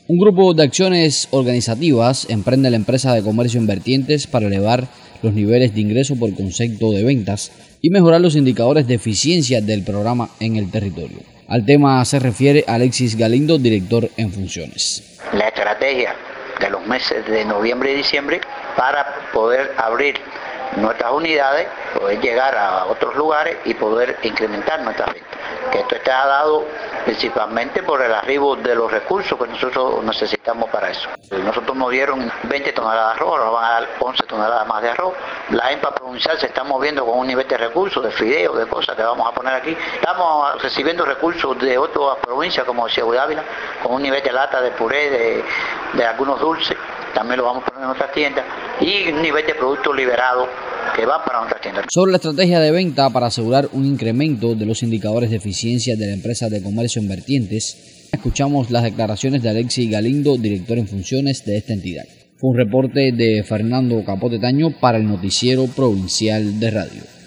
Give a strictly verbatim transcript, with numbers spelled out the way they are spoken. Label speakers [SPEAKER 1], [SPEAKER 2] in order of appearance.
[SPEAKER 1] Un grupo de acciones organizativas emprende la empresa de comercio en vertientes para elevar los niveles de ingreso por concepto de ventas y mejorar los indicadores de eficiencia del programa en el territorio. Al tema se refiere Alexis Galindo, director en funciones.
[SPEAKER 2] La estrategia de los meses de noviembre y diciembre para poder abrir nuestras unidades, poder llegar a otros lugares y poder incrementar nuestras ventas. Que esto está dado principalmente por el arribo de los recursos que nosotros necesitamos para eso. Nosotros nos dieron veinte toneladas de arroz, ahora van a dar once toneladas más de arroz. La E M P A provincial se está moviendo con un nivel de recursos, de fideos, de cosas que vamos a poner aquí. Estamos recibiendo recursos de otras provincias como Ciudad Ávila, con un nivel de lata, de puré, de, de algunos dulces. También lo vamos a poner en nuestras tiendas y un nivel de productos liberados que van para nuestras tiendas.
[SPEAKER 1] Sobre la estrategia de venta para asegurar un incremento de los indicadores de eficiencia de la empresa de comercio en vertientes, escuchamos las declaraciones de Alexis Galindo, director en funciones de esta entidad. Fue un reporte de Fernando Capote Taño para el Noticiero Provincial de Radio.